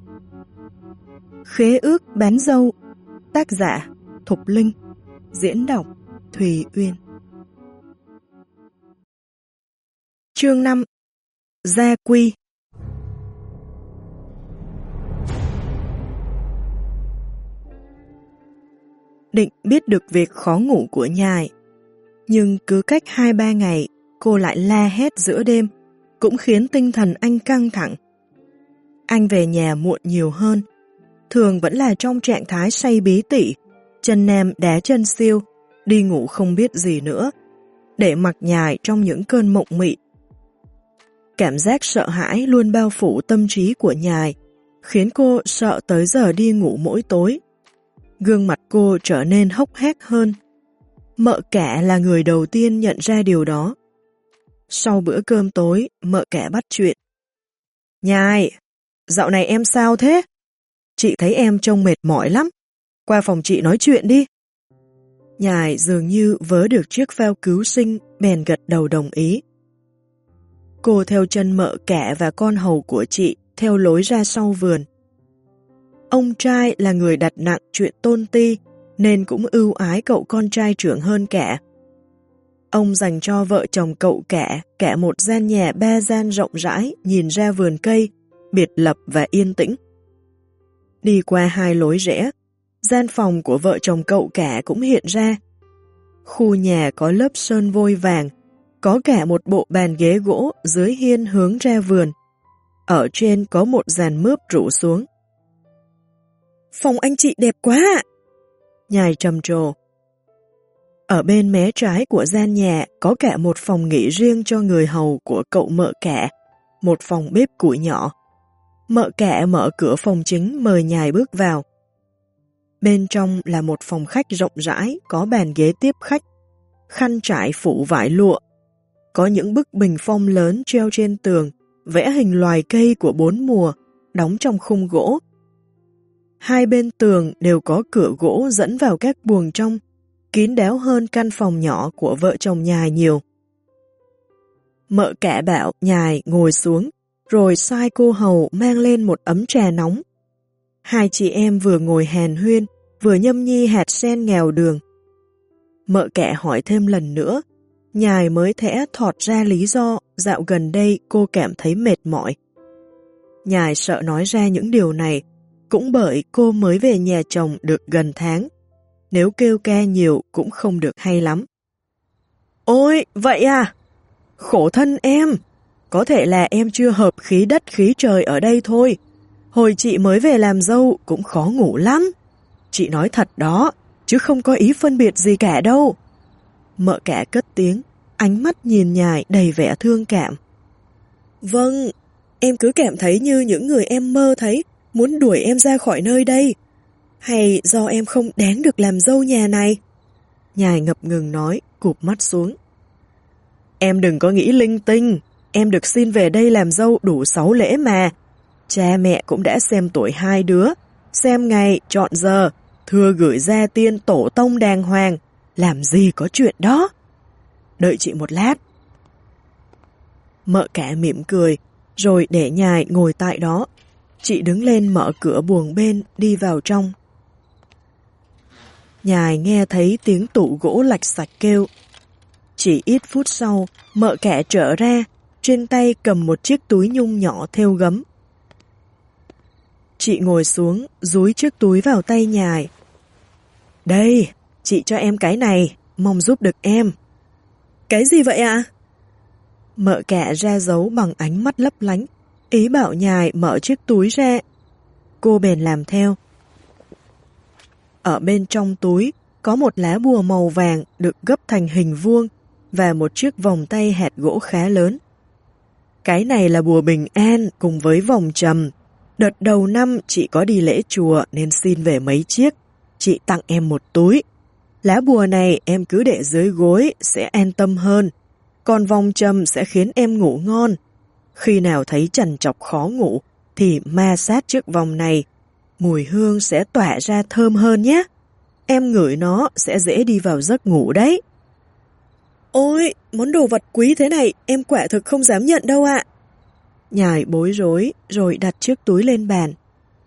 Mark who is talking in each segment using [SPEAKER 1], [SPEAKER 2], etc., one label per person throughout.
[SPEAKER 1] Khế ước bán dâu. Tác giả Thục Linh. Diễn đọc Thùy Uyên. Chương 5. Gia quy. Định biết được việc khó ngủ của Nhài, nhưng cứ cách 2-3 ngày cô lại la hét giữa đêm, cũng khiến tinh thần anh căng thẳng. Anh về nhà muộn nhiều hơn, thường vẫn là trong trạng thái say bí tỉ, chân nam đá chân siêu, đi ngủ không biết gì nữa, để mặc Nhài trong những cơn mộng mị. Cảm giác sợ hãi luôn bao phủ tâm trí của Nhài, khiến cô sợ tới giờ đi ngủ mỗi tối. Gương mặt cô trở nên hốc hác hơn. Mợ cả là người đầu tiên nhận ra điều đó. Sau bữa cơm tối, mợ cả bắt chuyện. Nhài, dạo này em sao thế? Chị thấy em trông mệt mỏi lắm. Qua phòng chị nói chuyện đi. Nhài dường như vớ được chiếc phao cứu sinh, bèn gật đầu đồng ý. Cô theo chân mợ cả và con hầu của chị theo lối ra sau vườn. Ông trai là người đặt nặng chuyện tôn ti, nên cũng ưu ái cậu con trai trưởng hơn cả. Ông dành cho vợ chồng cậu cả một gian nhà 3 gian rộng rãi nhìn ra vườn cây, biệt lập và yên tĩnh. Đi qua 2 lối rẽ, gian phòng của vợ chồng cậu cả cũng hiện ra. Khu nhà có lớp sơn vôi vàng, có cả một bộ bàn ghế gỗ dưới hiên hướng ra vườn. Ở trên có một dàn mướp rủ xuống. Phòng anh chị đẹp quá ạ! Nhài trầm trồ. Ở bên mé trái của gian nhà có cả một phòng nghỉ riêng cho người hầu của cậu mợ cả, một phòng bếp củi nhỏ. Mợ cả mở cửa phòng chính mời Nhài bước vào. Bên trong là một phòng khách rộng rãi, có bàn ghế tiếp khách, khăn trải phủ vải lụa. Có những bức bình phong lớn treo trên tường, vẽ hình loài cây của 4 mùa, đóng trong khung gỗ. 2 bên tường đều có cửa gỗ dẫn vào các buồng trong, kín đáo hơn căn phòng nhỏ của vợ chồng Nhài nhiều. Mợ cả bảo Nhài ngồi xuống, rồi sai cô hầu mang lên một ấm trà nóng. 2 chị em vừa ngồi hàn huyên, vừa nhâm nhi hạt sen nghèo đường. Mợ cả hỏi thêm lần nữa, Nhài mới thẽ thọt ra lý do dạo gần đây cô cảm thấy mệt mỏi. Nhài sợ nói ra những điều này, cũng bởi cô mới về nhà chồng được gần tháng. Nếu kêu ca nhiều cũng không được hay lắm. Ôi, vậy à? Khổ thân em! Có thể là em chưa hợp khí đất khí trời ở đây thôi. Hồi chị mới về làm dâu cũng khó ngủ lắm. Chị nói thật đó, chứ không có ý phân biệt gì cả đâu. Mợ cả cất tiếng, ánh mắt nhìn Nhài đầy vẻ thương cảm. Vâng, em cứ cảm thấy như những người em mơ thấy, muốn đuổi em ra khỏi nơi đây. Hay do em không đáng được làm dâu nhà này? Nhài ngập ngừng nói, cụp mắt xuống. Em đừng có nghĩ linh tinh, em được xin về đây làm dâu đủ 6 lễ mà. Cha mẹ cũng đã xem tuổi 2 đứa, xem ngày, chọn giờ, thưa gửi gia tiên tổ tông đàng hoàng, làm gì có chuyện đó. Đợi chị một lát. Mợ cả mỉm cười, rồi để Nhài ngồi tại đó. Chị đứng lên mở cửa buồng bên, đi vào trong. Nhài nghe thấy tiếng tủ gỗ lạch sạch kêu. Chỉ ít phút sau, mợ cả trở ra, trên tay cầm một chiếc túi nhung nhỏ thêu gấm. Chị ngồi xuống, dúi chiếc túi vào tay Nhài. Đây, chị cho em cái này, mong giúp được em. Cái gì vậy ạ? Mợ cả ra dấu bằng ánh mắt lấp lánh, ý bảo Nhài mở chiếc túi ra. Cô bèn làm theo. Ở bên trong túi có một lá bùa màu vàng được gấp thành hình vuông và một chiếc vòng tay hạt gỗ khá lớn. Cái này là bùa bình an cùng với vòng trầm. Đợt đầu năm chị có đi lễ chùa nên xin về mấy chiếc. Chị tặng em một túi. Lá bùa này em cứ để dưới gối sẽ an tâm hơn. Còn vòng trầm sẽ khiến em ngủ ngon. Khi nào thấy trằn trọc khó ngủ thì ma sát chiếc vòng này. Mùi hương sẽ tỏa ra thơm hơn nhé. Em ngửi nó sẽ dễ đi vào giấc ngủ đấy. Ôi, món đồ vật quý thế này em quả thực không dám nhận đâu ạ. Nhài bối rối rồi đặt chiếc túi lên bàn.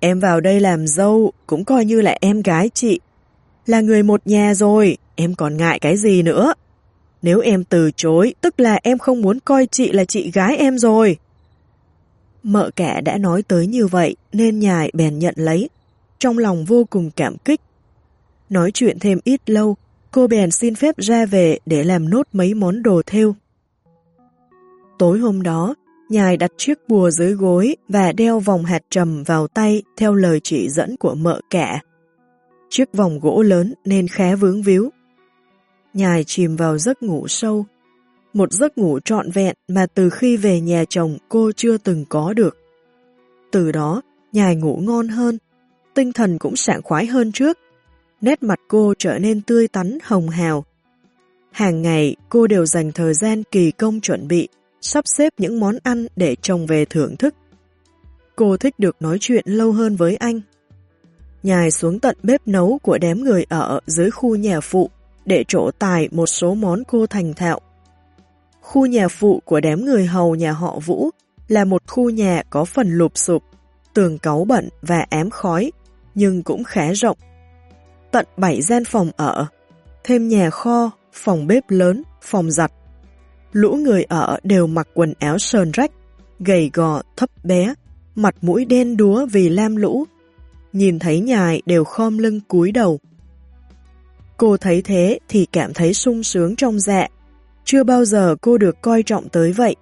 [SPEAKER 1] Em vào đây làm dâu cũng coi như là em gái chị. Là người một nhà rồi, em còn ngại cái gì nữa. Nếu em từ chối, tức là em không muốn coi chị là chị gái em rồi. Mợ cả đã nói tới như vậy nên nhài bèn nhận lấy, trong lòng vô cùng cảm kích. Nói chuyện thêm ít lâu, cô bèn xin phép ra về để làm nốt mấy món đồ thêu. Tối hôm đó, nhài đặt chiếc bùa dưới gối và đeo vòng hạt trầm vào tay theo lời chỉ dẫn của mợ cả. Chiếc vòng gỗ lớn nên khá vướng víu. Nhài chìm vào giấc ngủ sâu, một giấc ngủ trọn vẹn mà từ khi về nhà chồng cô chưa từng có được. Từ đó, nhài ngủ ngon hơn, tinh thần cũng sảng khoái hơn trước. Nét mặt cô trở nên tươi tắn hồng hào. Hàng ngày cô đều dành thời gian kỳ công chuẩn bị, sắp xếp những món ăn để chồng về thưởng thức. Cô thích được nói chuyện lâu hơn với anh. Nhài xuống tận bếp nấu của đám người ở dưới khu nhà phụ để trổ tài một số món cô thành thạo. Khu nhà phụ của đám người hầu nhà họ Vũ là một khu nhà có phần lụp xụp, tường cáu bẩn và ám khói, nhưng cũng khá rộng. Tận 7 gian phòng ở, thêm nhà kho, phòng bếp lớn, phòng giặt. Lũ người ở đều mặc quần áo sờn rách, gầy gò, thấp bé, mặt mũi đen đúa vì lam lũ. Nhìn thấy nhài đều khom lưng cúi đầu. Cô thấy thế thì cảm thấy sung sướng trong dạ. Chưa bao giờ cô được coi trọng tới vậy.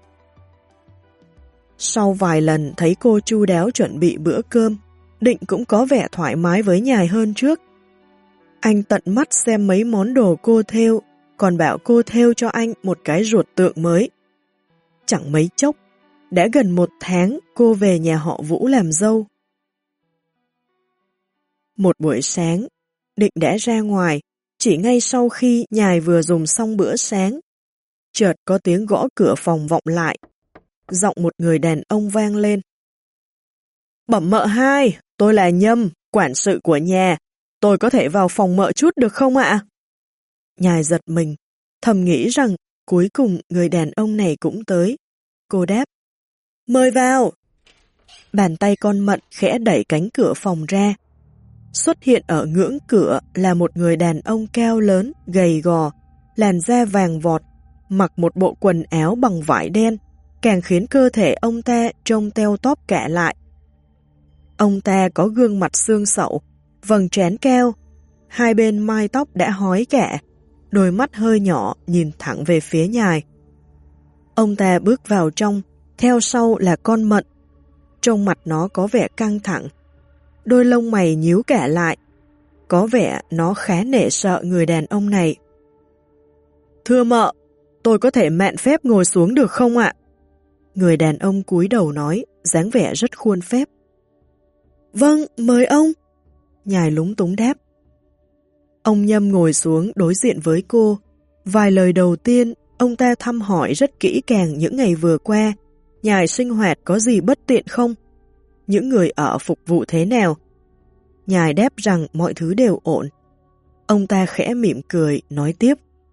[SPEAKER 1] Sau vài lần thấy cô chu đáo chuẩn bị bữa cơm, Định cũng có vẻ thoải mái với nhài hơn trước. Anh tận mắt xem mấy món đồ cô thêu, còn bảo cô thêu cho anh một cái ruột tượng mới. Chẳng mấy chốc, đã gần 1 tháng cô về nhà họ Vũ làm dâu. Một buổi sáng, Định đã ra ngoài, chỉ ngay sau khi nhài vừa dùng xong bữa sáng. Chợt có tiếng gõ cửa phòng vọng lại. Giọng một người đàn ông vang lên. Bẩm mợ hai, tôi là Nhâm, quản sự của nhà. Tôi có thể vào phòng mợ chút được không ạ? Nhài giật mình, thầm nghĩ rằng cuối cùng người đàn ông này cũng tới. Cô đáp, mời vào. Bàn tay con Mận khẽ đẩy cánh cửa phòng ra. Xuất hiện ở ngưỡng cửa là một người đàn ông cao lớn, gầy gò, làn da vàng vọt, mặc một bộ quần áo bằng vải đen, càng khiến cơ thể ông ta trông teo tóp cả lại. Ông ta có gương mặt xương sậu, vầng trán cao, hai bên mai tóc đã hói cả, đôi mắt hơi nhỏ nhìn thẳng về phía nhài. Ông ta bước vào trong, theo sau là con Mận. Trong mặt nó có vẻ căng thẳng, đôi lông mày nhíu cả lại. Có vẻ nó khá nể sợ người đàn ông này. Thưa mợ, tôi có thể mạn phép ngồi xuống được không ạ? Người đàn ông cúi đầu nói, dáng vẻ rất khuôn phép. Vâng, mời ông. Nhài lúng túng đáp. Ông Nhâm ngồi xuống đối diện với cô. Vài lời đầu tiên, ông ta thăm hỏi rất kỹ càng những ngày vừa qua. Nhài sinh hoạt có gì bất tiện không? Những người ở phục vụ thế nào? Nhài đáp rằng mọi thứ đều ổn. Ông ta khẽ mỉm cười, nói tiếp.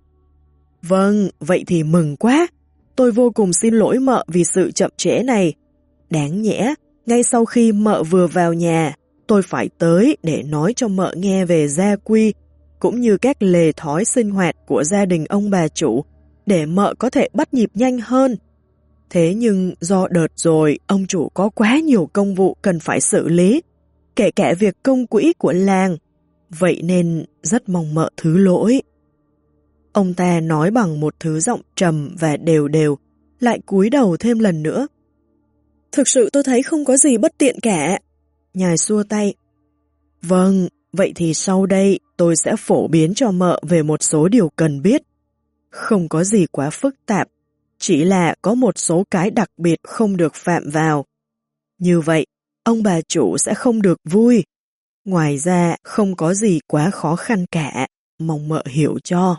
[SPEAKER 1] Vâng, vậy thì mừng quá. Tôi vô cùng xin lỗi mợ vì sự chậm trễ này. Đáng nhẽ, ngay sau khi mợ vừa vào nhà, tôi phải tới để nói cho mợ nghe về gia quy, cũng như các lề thói sinh hoạt của gia đình ông bà chủ, để mợ có thể bắt nhịp nhanh hơn. Thế nhưng do đợt rồi, ông chủ có quá nhiều công vụ cần phải xử lý, kể cả việc công quỹ của làng. Vậy nên rất mong mợ thứ lỗi. Ông ta nói bằng một thứ giọng trầm và đều đều, lại cúi đầu thêm lần nữa. Thực sự tôi thấy không có gì bất tiện cả. Nhài xua tay. Vâng, vậy thì sau đây tôi sẽ phổ biến cho mợ về một số điều cần biết. Không có gì quá phức tạp, chỉ là có một số cái đặc biệt không được phạm vào. Như vậy, ông bà chủ sẽ không được vui. Ngoài ra, không có gì quá khó khăn cả, mong mợ hiểu cho.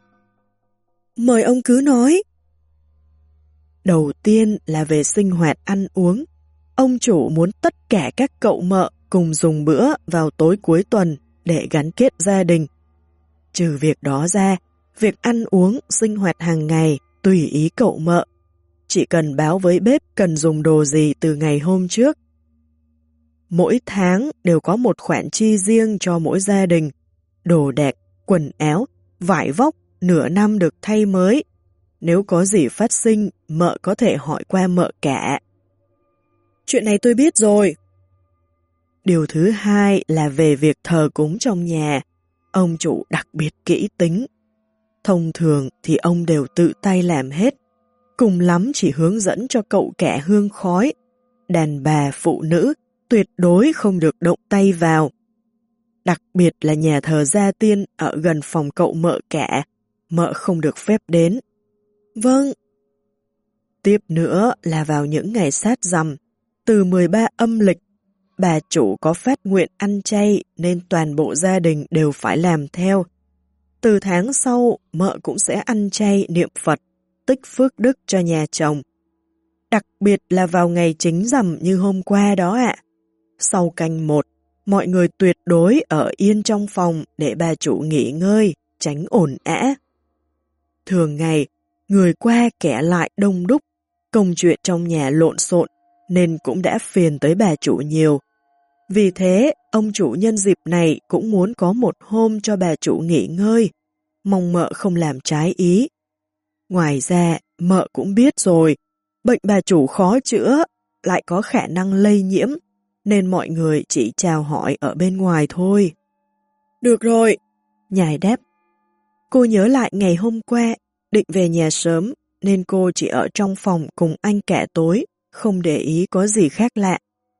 [SPEAKER 1] Mời ông cứ nói. Đầu tiên là về sinh hoạt ăn uống. Ông chủ muốn tất cả các cậu mợ cùng dùng bữa vào tối cuối tuần để gắn kết gia đình. Trừ việc đó ra, việc ăn uống, sinh hoạt hàng ngày tùy ý cậu mợ. Chỉ cần báo với bếp cần dùng đồ gì từ ngày hôm trước. Mỗi tháng đều có một khoản chi riêng cho mỗi gia đình. Đồ đạc, quần áo, vải vóc, nửa năm được thay mới. Nếu có gì phát sinh, mợ có thể hỏi qua mợ cả. Chuyện này tôi biết rồi. Điều thứ hai là về việc thờ cúng trong nhà. Ông chủ đặc biệt kỹ tính. Thông thường thì ông đều tự tay làm hết. Cùng lắm chỉ hướng dẫn cho cậu cả hương khói. Đàn bà, phụ nữ tuyệt đối không được động tay vào. Đặc biệt là nhà thờ gia tiên ở gần phòng cậu mợ cả, mợ không được phép đến. Vâng. Tiếp nữa là vào những ngày sát rằm, từ 13 âm lịch, bà chủ có phát nguyện ăn chay nên toàn bộ gia đình đều phải làm theo. Từ tháng sau, mợ cũng sẽ ăn chay niệm Phật, tích phước đức cho nhà chồng. Đặc biệt là vào ngày chính rằm như hôm qua đó ạ. Sau canh 1, mọi người tuyệt đối ở yên trong phòng để bà chủ nghỉ ngơi, tránh ồn ào. Thường ngày, người qua kẻ lại đông đúc, công chuyện trong nhà lộn xộn nên cũng đã phiền tới bà chủ nhiều. Vì thế, ông chủ nhân dịp này cũng muốn có một hôm cho bà chủ nghỉ ngơi, mong mợ không làm trái ý. Ngoài ra, mợ cũng biết rồi, bệnh bà chủ khó chữa, lại có khả năng lây nhiễm, nên mọi người chỉ chào hỏi ở bên ngoài thôi. Được rồi, nhài đáp. Cô nhớ lại ngày hôm qua, định về nhà sớm, nên cô chỉ ở trong phòng cùng anh cả tối, không để ý có gì khác lạ.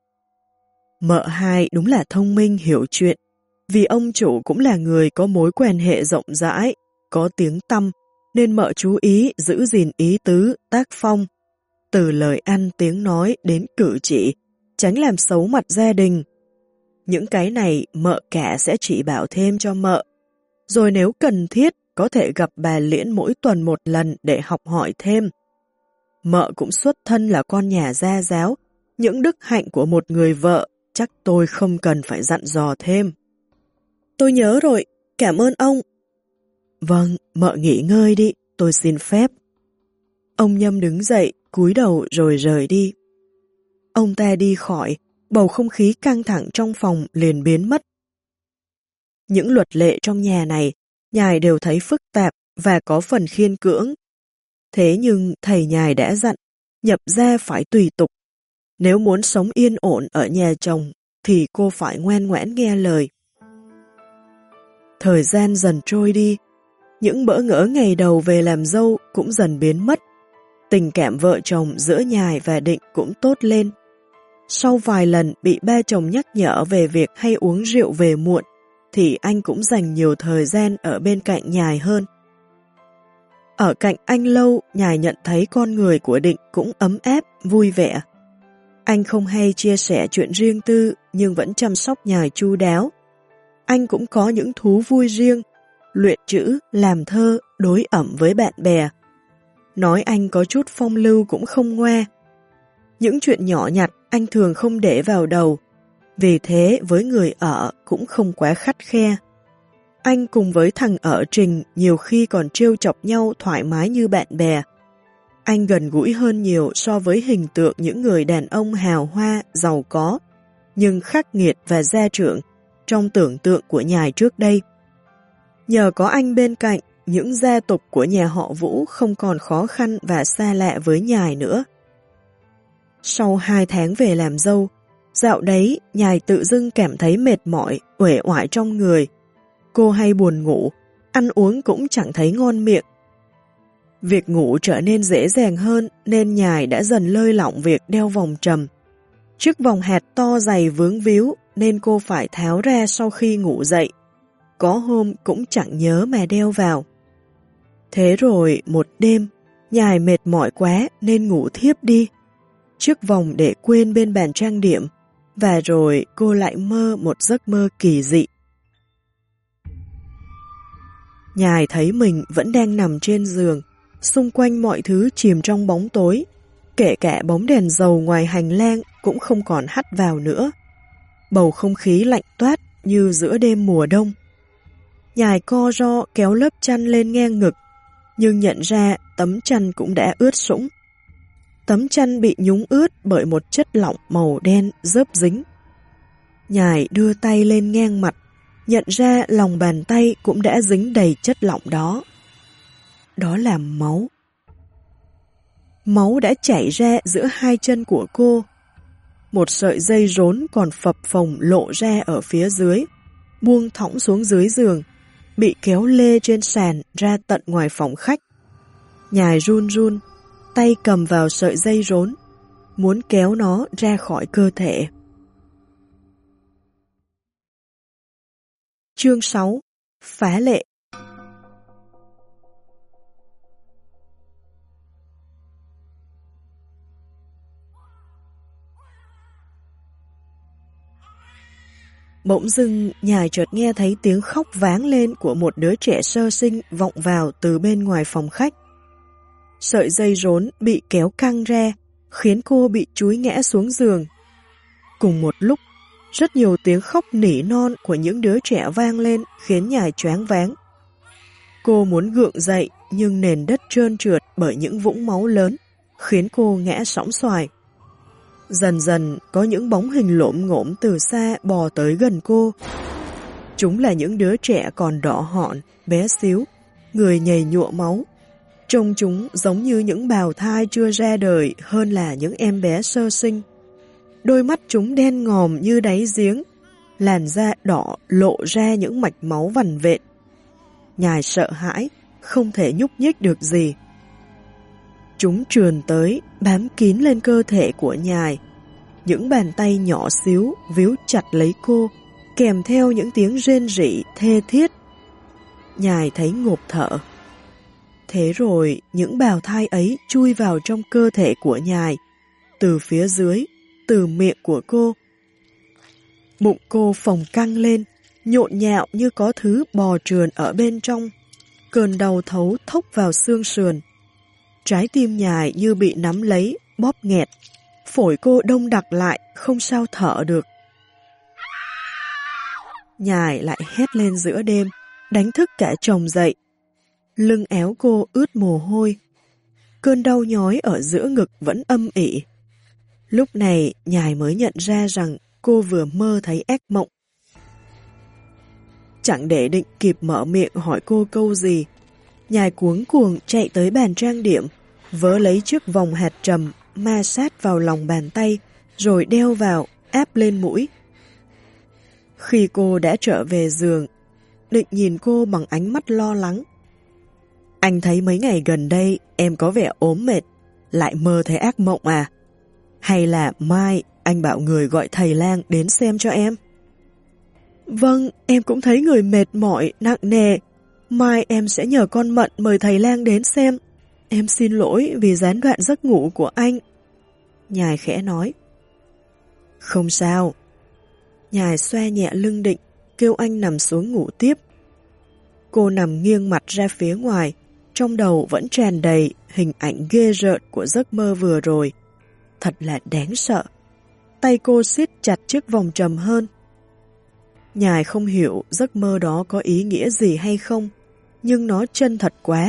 [SPEAKER 1] Mợ hai đúng là thông minh hiểu chuyện, vì ông chủ cũng là người có mối quan hệ rộng rãi, có tiếng tăm, nên mợ chú ý giữ gìn ý tứ, tác phong, từ lời ăn tiếng nói đến cử chỉ, tránh làm xấu mặt gia đình. Những cái này mợ cả sẽ chỉ bảo thêm cho mợ, rồi nếu cần thiết có thể gặp bà Liễn mỗi tuần một lần để học hỏi thêm. Mợ cũng xuất thân là con nhà gia giáo, những đức hạnh của một người vợ chắc tôi không cần phải dặn dò thêm. Tôi nhớ rồi, cảm ơn ông. Vâng, mợ nghỉ ngơi đi, tôi xin phép. Ông Nhâm đứng dậy, cúi đầu rồi rời đi. Ông ta đi khỏi, bầu không khí căng thẳng trong phòng liền biến mất. Những luật lệ trong nhà này, nhài đều thấy phức tạp và có phần khiên cưỡng. Thế nhưng thầy nhài đã dặn, nhập gia phải tùy tục. Nếu muốn sống yên ổn ở nhà chồng, thì cô phải ngoan ngoãn nghe lời. Thời gian dần trôi đi, những bỡ ngỡ ngày đầu về làm dâu cũng dần biến mất. Tình cảm vợ chồng giữa nhài và Định cũng tốt lên. Sau vài lần bị ba chồng nhắc nhở về việc hay uống rượu về muộn, thì anh cũng dành nhiều thời gian ở bên cạnh nhài hơn. Ở cạnh anh lâu, nhài nhận thấy con người của Định cũng ấm áp, vui vẻ. Anh không hay chia sẻ chuyện riêng tư nhưng vẫn chăm sóc nhài chu đáo. Anh cũng có những thú vui riêng, luyện chữ, làm thơ, đối ẩm với bạn bè. Nói anh có chút phong lưu cũng không ngoa. Những chuyện nhỏ nhặt anh thường không để vào đầu, vì thế với người ở cũng không quá khắt khe. Anh cùng với thằng ở Trình nhiều khi còn trêu chọc nhau thoải mái như bạn bè. Anh gần gũi hơn nhiều so với hình tượng những người đàn ông hào hoa, giàu có, nhưng khắc nghiệt và gia trưởng trong tưởng tượng của nhài trước đây. Nhờ có anh bên cạnh, những gia tục của nhà họ Vũ không còn khó khăn và xa lạ với nhài nữa. Sau 2 tháng về làm dâu, dạo đấy nhài tự dưng cảm thấy mệt mỏi, uể oải trong người. Cô hay buồn ngủ, ăn uống cũng chẳng thấy ngon miệng. Việc ngủ trở nên dễ dàng hơn nên nhài đã dần lơi lỏng việc đeo vòng trầm. Chiếc vòng hạt to dày vướng víu nên cô phải tháo ra sau khi ngủ dậy. Có hôm cũng chẳng nhớ mà đeo vào. Thế rồi một đêm, nhài mệt mỏi quá nên ngủ thiếp đi. Chiếc vòng để quên bên bàn trang điểm, và rồi cô lại mơ một giấc mơ kỳ dị. Nhài thấy mình vẫn đang nằm trên giường, xung quanh mọi thứ chìm trong bóng tối, kể cả bóng đèn dầu ngoài hành lang cũng không còn hắt vào nữa. Bầu không khí lạnh toát như giữa đêm mùa đông. Nhài co ro kéo lớp chăn lên ngang ngực, nhưng nhận ra tấm chăn cũng đã ướt sũng. Tấm chăn bị nhúng ướt bởi một chất lỏng màu đen rớp dính. Nhài đưa tay lên ngang mặt, nhận ra lòng bàn tay cũng đã dính đầy chất lỏng đó. Đó là máu. Máu đã chảy ra giữa hai chân của cô. Một sợi dây rốn còn phập phồng lộ ra ở phía dưới, buông thõng xuống dưới giường, bị kéo lê trên sàn ra tận ngoài phòng khách. Nhài run run, tay cầm vào sợi dây rốn, muốn kéo nó ra khỏi cơ thể. Chương 6. Phá lệ. Bỗng dưng, Nhài chợt nghe thấy tiếng khóc váng lên của một đứa trẻ sơ sinh vọng vào từ bên ngoài phòng khách. Sợi dây rốn bị kéo căng ra, khiến cô bị chúi ngã xuống giường. Cùng một lúc, rất nhiều tiếng khóc nỉ non của những đứa trẻ vang lên khiến Nhài choáng váng. Cô muốn gượng dậy nhưng nền đất trơn trượt bởi những vũng máu lớn, khiến cô ngã sõng xoài. Dần dần có những bóng hình lổm ngổm từ xa bò tới gần cô. Chúng là những đứa trẻ còn đỏ họn, bé xíu, người nhầy nhụa máu. Trông chúng giống như những bào thai chưa ra đời hơn là những em bé sơ sinh. Đôi mắt chúng đen ngòm như đáy giếng, làn da đỏ lộ ra những mạch máu vằn vện. Nhài sợ hãi, không thể nhúc nhích được gì. Chúng trườn tới, bám kín lên cơ thể của Nhài. Những bàn tay nhỏ xíu víu chặt lấy cô, kèm theo những tiếng rên rỉ thê thiết. Nhài thấy ngộp thở. Thế rồi những bào thai ấy chui vào trong cơ thể của Nhài, từ phía dưới, từ miệng của cô. Bụng cô phồng căng lên, nhộn nhạo như có thứ bò trườn ở bên trong. Cơn đau thấu thốc vào xương sườn. Trái tim Nhài như bị nắm lấy, bóp nghẹt. Phổi cô đông đặc lại, không sao thở được. Nhài lại hét lên giữa đêm, đánh thức cả chồng dậy. Lưng éo cô ướt mồ hôi. Cơn đau nhói ở giữa ngực vẫn âm ỉ. Lúc này Nhài mới nhận ra rằng cô vừa mơ thấy ác mộng. Chẳng để định kịp mở miệng hỏi cô câu gì, Nhài cuống cuồng chạy tới bàn trang điểm, vớ lấy chiếc vòng hạt trầm ma sát vào lòng bàn tay, rồi đeo vào, áp lên mũi. Khi cô đã trở về giường, Định nhìn cô bằng ánh mắt lo lắng. Anh thấy mấy ngày gần đây em có vẻ ốm mệt, lại mơ thấy ác mộng à? Hay là mai anh bảo người gọi thầy lang đến xem cho em? Vâng, em cũng thấy người mệt mỏi, nặng nề. Mai em sẽ nhờ con Mận mời thầy lang đến xem. Em xin lỗi vì gián đoạn giấc ngủ của anh. Nhài khẽ nói. Không sao. Nhài xoa nhẹ lưng Định, kêu anh nằm xuống ngủ tiếp. Cô nằm nghiêng mặt ra phía ngoài, trong đầu vẫn tràn đầy hình ảnh ghê rợn của giấc mơ vừa rồi. Thật là đáng sợ. Tay cô siết chặt chiếc vòng trầm hơn. Nhài không hiểu giấc mơ đó có ý nghĩa gì hay không, nhưng nó chân thật quá.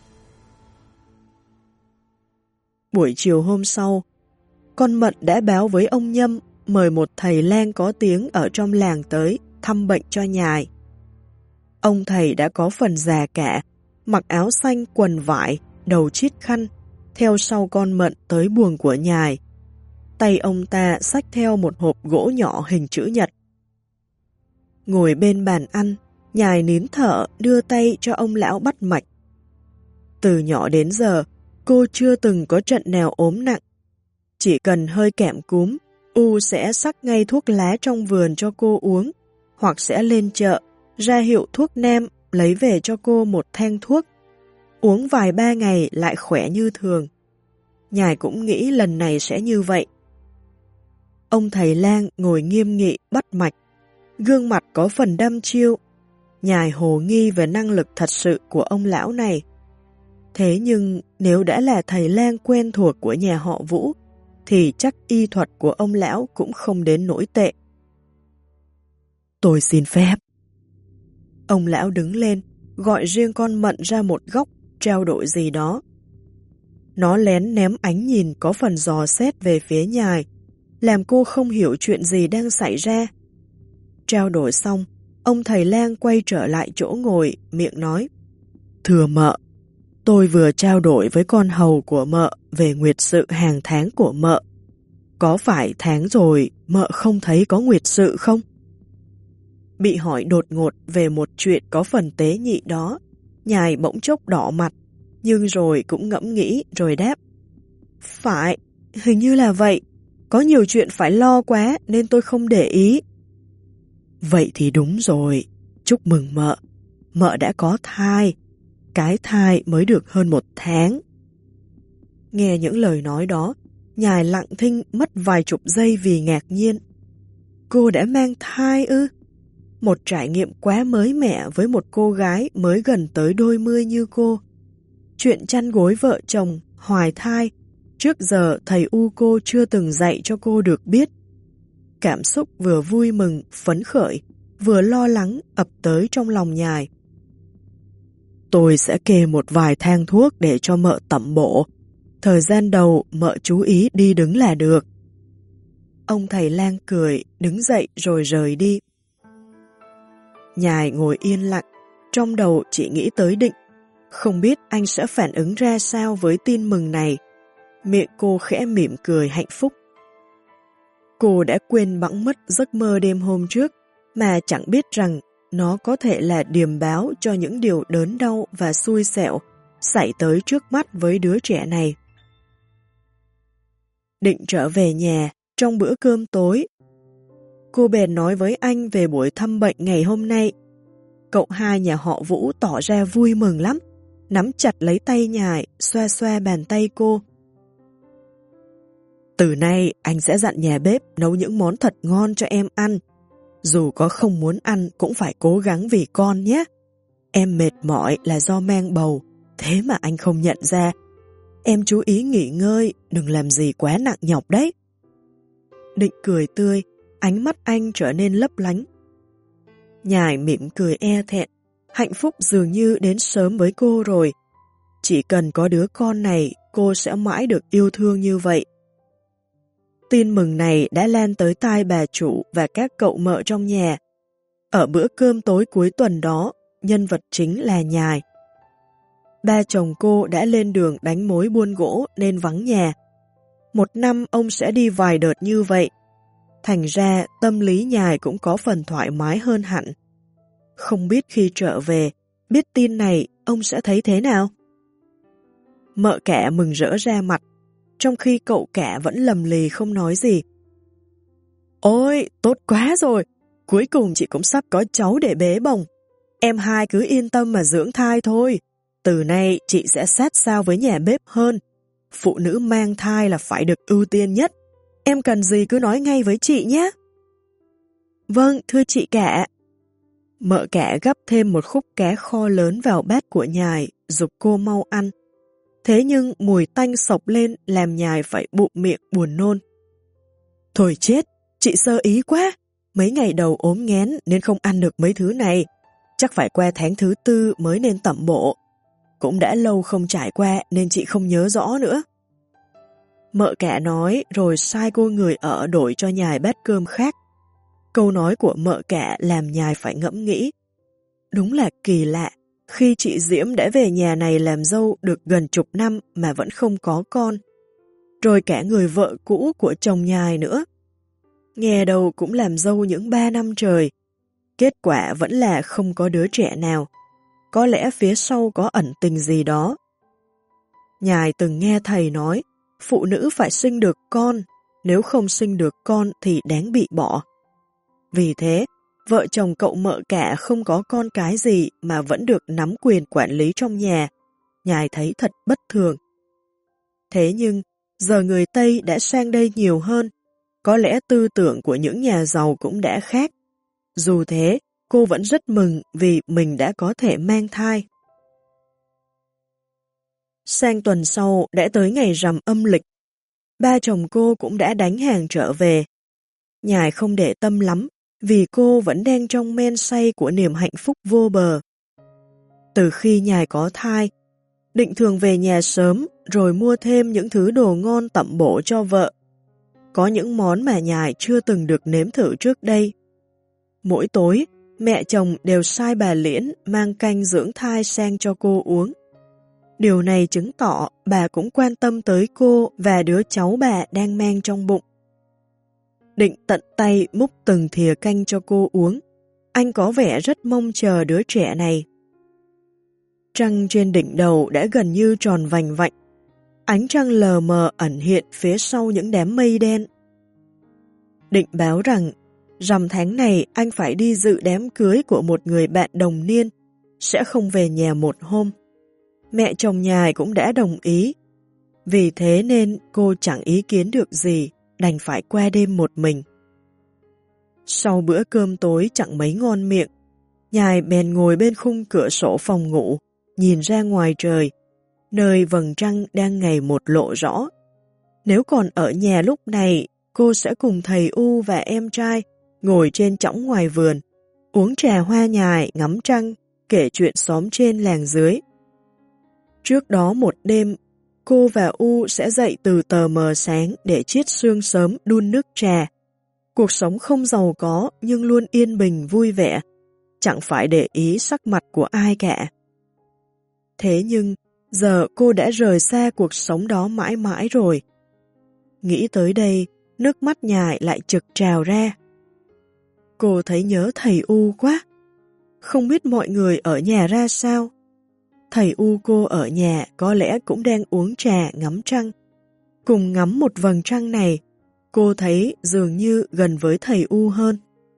[SPEAKER 1] Buổi chiều hôm sau, con Mận đã báo với ông Nhâm mời một thầy lang có tiếng ở trong làng tới thăm bệnh cho Nhài. Ông thầy đã có phần già cả, mặc áo xanh quần vải, đầu chít khăn, theo sau con Mận tới buồng của Nhài. Tay ông ta xách theo một hộp gỗ nhỏ hình chữ nhật. Ngồi bên bàn ăn, Nhài nín thở đưa tay cho ông lão bắt mạch. Từ nhỏ đến giờ, cô chưa từng có trận nào ốm nặng. Chỉ cần hơi kẽm cúm, U sẽ xắc ngay thuốc lá trong vườn cho cô uống, hoặc sẽ lên chợ, ra hiệu thuốc nam, lấy về cho cô một thang thuốc. Uống vài 3 ngày lại khỏe như thường. Nhài cũng nghĩ lần này sẽ như vậy. Ông thầy lang ngồi nghiêm nghị bắt mạch, gương mặt có phần đăm chiêu. Nhài hồ nghi về năng lực thật sự của ông lão này. Thế nhưng nếu đã là thầy lang quen thuộc của nhà họ Vũ, thì chắc y thuật của ông lão cũng không đến nỗi tệ. Tôi xin phép. Ông lão đứng lên, gọi riêng con Mận ra một góc, trao đổi gì đó. Nó lén ném ánh nhìn có phần dò xét về phía Nhài, làm cô không hiểu chuyện gì đang xảy ra. trao đổi xong, ông thầy lang quay trở lại chỗ ngồi, miệng nói: Thưa mợ, tôi vừa trao đổi với con hầu của mợ về nguyệt sự hàng tháng của mợ. Có phải tháng rồi mợ không thấy có nguyệt sự không? Bị hỏi đột ngột về một chuyện có phần tế nhị đó, nhài bỗng chốc đỏ mặt, nhưng rồi cũng ngẫm nghĩ rồi đáp: Phải, hình như là vậy. Có nhiều chuyện phải lo quá nên tôi không để ý. Vậy thì đúng rồi, chúc mừng mợ. Mợ đã có thai. Cái thai mới được hơn 1 tháng. Nghe những lời nói đó, nhài lặng thinh mất vài chục giây vì ngạc nhiên. Cô đã mang thai ư? Một trải nghiệm quá mới mẻ với một cô gái mới gần tới đôi mươi như cô. Chuyện chăn gối vợ chồng, hoài thai, trước giờ thầy U cô chưa từng dạy cho cô được biết. Cảm xúc vừa vui mừng, phấn khởi, vừa lo lắng ập tới trong lòng nhài. Tôi sẽ kê một vài thang thuốc để cho mợ tẩm bổ. Thời gian đầu mợ chú ý đi đứng là được. Ông thầy lang cười, đứng dậy rồi rời đi. Nhài ngồi yên lặng, trong đầu chỉ nghĩ tới Định. Không biết anh sẽ phản ứng ra sao với tin mừng này. Miệng cô khẽ mỉm cười hạnh phúc. Cô đã quên bẵng mất giấc mơ đêm hôm trước, mà chẳng biết rằng nó có thể là điềm báo cho những điều đớn đau và xui xẻo xảy tới trước mắt với đứa trẻ này. Định trở về nhà trong bữa cơm tối. Cô bèn nói với anh về buổi thăm bệnh ngày hôm nay. Cậu hai nhà họ Vũ tỏ ra vui mừng lắm, nắm chặt lấy tay nhài, xoa xoa bàn tay cô. Từ nay anh sẽ dặn nhà bếp nấu những món thật ngon cho em ăn. Dù có không muốn ăn cũng phải cố gắng vì con nhé. Em mệt mỏi là do mang bầu, thế mà anh không nhận ra. Em chú ý nghỉ ngơi, đừng làm gì quá nặng nhọc đấy. Định cười tươi, ánh mắt anh trở nên lấp lánh. Nhài mỉm cười e thẹn, hạnh phúc dường như đến sớm với cô rồi. Chỉ cần có đứa con này, cô sẽ mãi được yêu thương như vậy. Tin mừng này đã lan tới tai bà chủ và các cậu mợ trong nhà. Ở bữa cơm tối cuối tuần đó, nhân vật chính là nhài. Ba chồng cô đã lên đường đánh mối buôn gỗ nên vắng nhà. 1 năm ông sẽ đi vài đợt như vậy. Thành ra tâm lý nhài cũng có phần thoải mái hơn hẳn. Không biết khi trở về, biết tin này ông sẽ thấy thế nào? Mợ cả mừng rỡ ra mặt, trong khi cậu cả vẫn lầm lì không nói gì. Ôi, tốt quá rồi, cuối cùng chị cũng sắp có cháu để bế bồng. Em hai cứ yên tâm mà dưỡng thai thôi. Từ nay chị sẽ sát sao với nhà bếp hơn. Phụ nữ mang thai là phải được ưu tiên nhất. Em cần gì cứ nói ngay với chị nhé. Vâng, thưa chị cả. Mợ cả gắp thêm một khúc cá kho lớn vào bát của nhài, giục cô mau ăn. Thế nhưng mùi tanh sộc lên làm nhài phải bụm miệng buồn nôn. Thôi chết, chị sơ ý quá. Mấy ngày đầu ốm nghén nên không ăn được mấy thứ này. Chắc phải qua tháng thứ 4 mới nên tẩm bổ. Cũng đã lâu không trải qua nên chị không nhớ rõ nữa. Mợ cả nói rồi sai cô người ở đổi cho nhài bát cơm khác. Câu nói của mợ cả làm nhài phải ngẫm nghĩ. Đúng là kỳ lạ, khi chị Diễm đã về nhà này làm dâu được gần chục năm mà vẫn không có con. Rồi cả người vợ cũ của chồng nhài nữa. Nghe đâu cũng làm dâu những 3 năm trời. Kết quả vẫn là không có đứa trẻ nào. Có lẽ phía sau có ẩn tình gì đó. Nhài từng nghe thầy nói, phụ nữ phải sinh được con, nếu không sinh được con thì đáng bị bỏ. Vì thế, vợ chồng cậu mợ cả không có con cái gì mà vẫn được nắm quyền quản lý trong nhà. Nhài thấy thật bất thường. Thế nhưng, giờ người Tây đã sang đây nhiều hơn, có lẽ tư tưởng của những nhà giàu cũng đã khác. Dù thế, cô vẫn rất mừng vì mình đã có thể mang thai. Sang tuần sau đã tới ngày rằm âm lịch. Ba chồng cô cũng đã đánh hàng trở về. Nhài không để tâm lắm vì cô vẫn đang trong men say của niềm hạnh phúc vô bờ. Từ khi nhài có thai, Định thường về nhà sớm rồi mua thêm những thứ đồ ngon tẩm bổ cho vợ. Có những món mà nhài chưa từng được nếm thử trước đây. Mỗi tối, mẹ chồng đều sai bà Liễn mang canh dưỡng thai sang cho cô uống. Điều này chứng tỏ bà cũng quan tâm tới cô và đứa cháu bà đang mang trong bụng. Định tận tay múc từng thìa canh cho cô uống. Anh có vẻ rất mong chờ đứa trẻ này. Trăng trên đỉnh đầu đã gần như tròn vành vạnh. Ánh trăng lờ mờ ẩn hiện phía sau những đám mây đen. Định báo rằng rằm tháng này anh phải đi dự đám cưới của một người bạn đồng niên, sẽ không về nhà một hôm. Mẹ chồng nhài cũng đã đồng ý. Vì thế nên cô chẳng ý kiến được gì, đành phải qua đêm một mình. Sau bữa cơm tối chẳng mấy ngon miệng, nhài bèn ngồi bên khung cửa sổ phòng ngủ, nhìn ra ngoài trời, nơi vầng trăng đang ngày một lộ rõ. Nếu còn ở nhà lúc này, cô sẽ cùng thầy U và em trai ngồi trên chõng ngoài vườn, uống trà hoa nhài, ngắm trăng, kể chuyện xóm trên làng dưới. Trước đó một đêm, cô và U sẽ dậy từ tờ mờ sáng để chiết sương sớm đun nước trà. Cuộc sống không giàu có nhưng luôn yên bình vui vẻ, chẳng phải để ý sắc mặt của ai cả. Thế nhưng, giờ cô đã rời xa cuộc sống đó mãi mãi rồi. Nghĩ tới đây, nước mắt nhài lại trực trào ra. Cô thấy nhớ thầy U quá. Không biết mọi người ở nhà ra sao. Thầy U cô ở nhà có lẽ cũng đang uống trà ngắm trăng. Cùng ngắm một vầng trăng này, cô thấy dường như gần với thầy U hơn.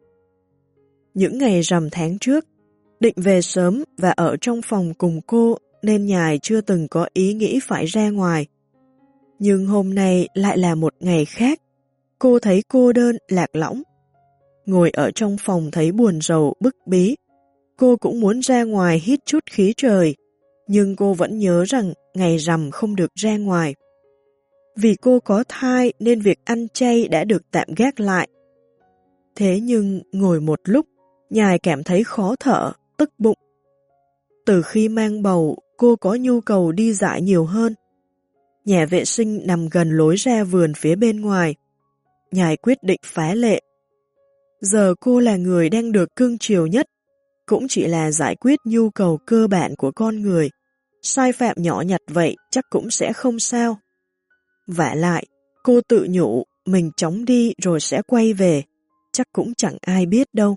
[SPEAKER 1] Những ngày rằm tháng trước, Định về sớm và ở trong phòng cùng cô nên nhài chưa từng có ý nghĩ phải ra ngoài. Nhưng hôm nay lại là một ngày khác. Cô thấy cô đơn, lạc lõng. Ngồi ở trong phòng thấy buồn rầu, bức bí. Cô cũng muốn ra ngoài hít chút khí trời, nhưng cô vẫn nhớ rằng ngày rằm không được ra ngoài. Vì cô có thai nên việc ăn chay đã được tạm gác lại. Thế nhưng ngồi một lúc, nhài cảm thấy khó thở, tức bụng. Từ khi mang bầu, cô có nhu cầu đi dại nhiều hơn. Nhà vệ sinh nằm gần lối ra vườn phía bên ngoài. Nhài quyết định phá lệ. Giờ cô là người đang được cưng chiều nhất, cũng chỉ là giải quyết nhu cầu cơ bản của con người. Sai phạm nhỏ nhặt vậy chắc cũng sẽ không sao. Vả lại, cô tự nhủ mình chóng đi rồi sẽ quay về, chắc cũng chẳng ai biết đâu.